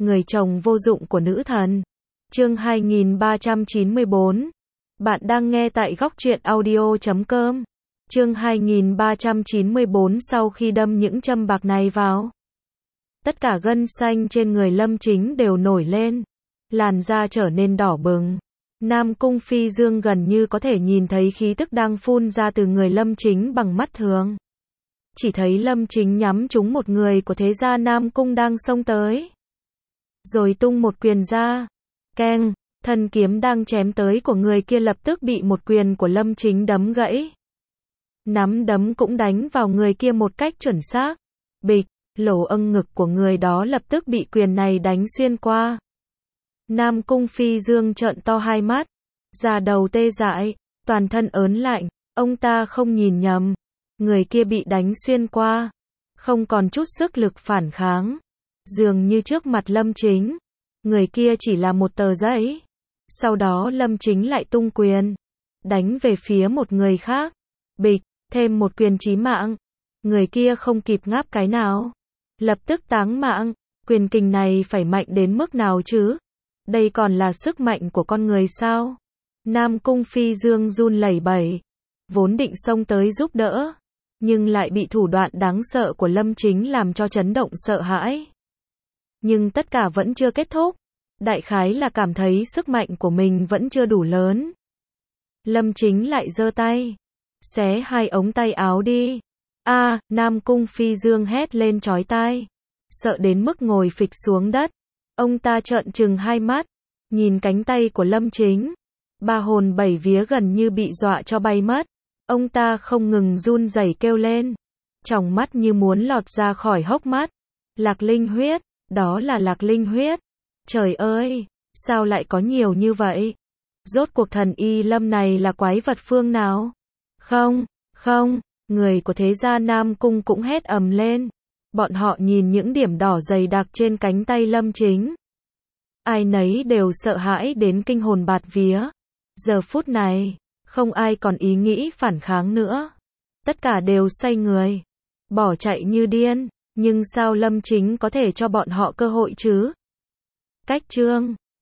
người chồng vô dụng của nữ thần. Chương 2394. Bạn đang nghe tại góc truyện audio.com. Chương 2394. Sau khi đâm những châm bạc này vào, tất cả gân xanh trên người Lâm Chính đều nổi lên, làn da trở nên đỏ bừng. Nam Cung Phi Dương gần như có thể nhìn thấy khí tức đang phun ra từ người Lâm Chính bằng mắt thường. Chỉ thấy Lâm Chính nhắm trúng một người của thế gia Nam Cung đang xông tới, rồi tung một quyền ra. Keng, thân kiếm đang chém tới của người kia lập tức bị một quyền của Lâm Chính đấm gãy. Nắm đấm cũng đánh vào người kia một cách chuẩn xác. Bịch, lỗ âng ngực của người đó lập tức bị quyền này đánh xuyên qua. Nam Cung Phi Dương trợn to hai mắt, da đầu tê dại, toàn thân ớn lạnh, ông ta không nhìn nhầm. Người kia bị đánh xuyên qua, không còn chút sức lực phản kháng. Dường như trước mặt Lâm Chính, người kia chỉ là một tờ giấy. Sau đó Lâm Chính lại tung quyền, đánh về phía một người khác. Bịch, thêm một quyền chí mạng. Người kia không kịp ngáp cái nào, lập tức táng mạng. Quyền kình này phải mạnh đến mức nào chứ? Đây còn là sức mạnh của con người sao? Nam Cung Phi Dương run lẩy bẩy, vốn định xông tới giúp đỡ, nhưng lại bị thủ đoạn đáng sợ của Lâm Chính làm cho chấn động sợ hãi. Nhưng tất cả vẫn chưa kết thúc. Đại khái là cảm thấy sức mạnh của mình vẫn chưa đủ lớn. Lâm Chính lại giơ tay, xé hai ống tay áo đi. Nam Cung Phi Dương hét lên chói tai, sợ đến mức ngồi phịch xuống đất. Ông ta trợn trừng hai mắt, nhìn cánh tay của Lâm Chính. Ba hồn bảy vía gần như bị dọa cho bay mất. Ông ta không ngừng run rẩy kêu lên, tròng mắt như muốn lọt ra khỏi hốc mắt. Lạc linh huyết, đó là lạc linh huyết. Trời ơi, sao lại có nhiều như vậy? Rốt cuộc thần y Lâm này là quái vật phương nào? Không, người của thế gia Nam Cung cũng hét ầm lên. Bọn họ nhìn những điểm đỏ dày đặc trên cánh tay Lâm Chính. Ai nấy đều sợ hãi đến kinh hồn bạt vía. Giờ phút này, không ai còn ý nghĩ phản kháng nữa. Tất cả đều xoay người, bỏ chạy như điên. Nhưng sao Lâm Chính có thể cho bọn họ cơ hội chứ? Cách chương